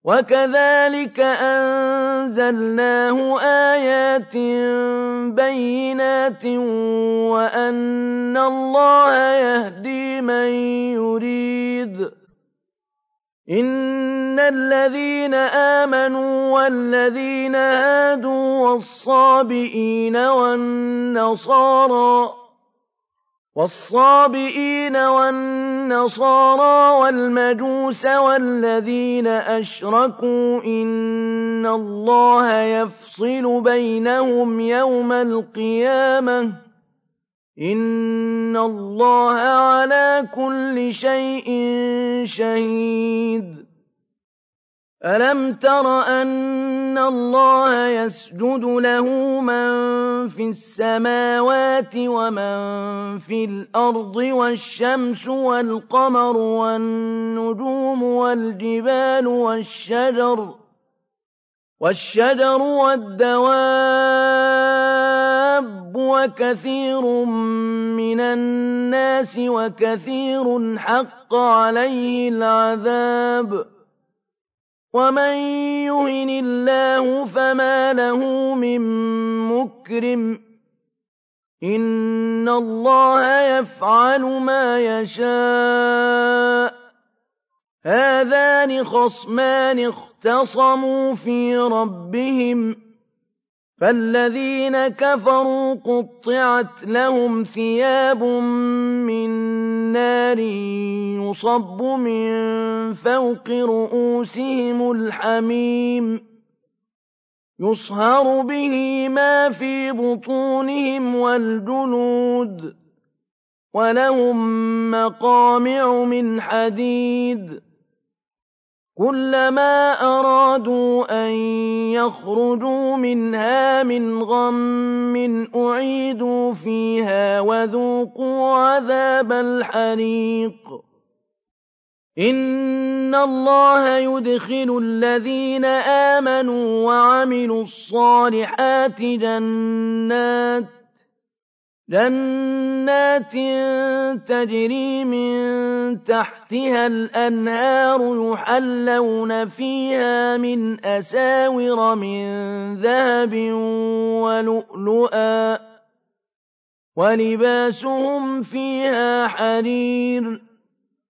وكذلك أنزلناه آيات بينات وأن الله يهدي من يريد. إن الذين آمنوا والذين هادوا والصابئين والنصارى والمجوس والذين أشركوا إن الله يفصل بينهم يوم القيامة إن الله على كل شيء شهيد. ألم تر أن الله يسجد له من في السماوات ومن في الأرض والشمس والقمر والنجوم والجبال والشجر والدواب وكثير من الناس وكثير حق عليه العذاب ومن يهن الله فما له من مكرم إن الله يفعل ما يشاء. هذان خصمان اختصموا في ربهم فالذين كفروا قطعت لهم ثياب من نار يصب من فوق رؤوسهم الحميم يصهر به ما في بطونهم والجلود ولهم مقامع من حديد كلما أرادوا أن يخرجوا منها من غم أعيدوا فيها وذوقوا عذاب الحريق. إن الله يدخل الذين آمنوا وعملوا الصالحات جنات تجري من تحتها الأنهار يحلون فيها من أساور من ذهب ولؤلؤا ولباسهم فيها حرير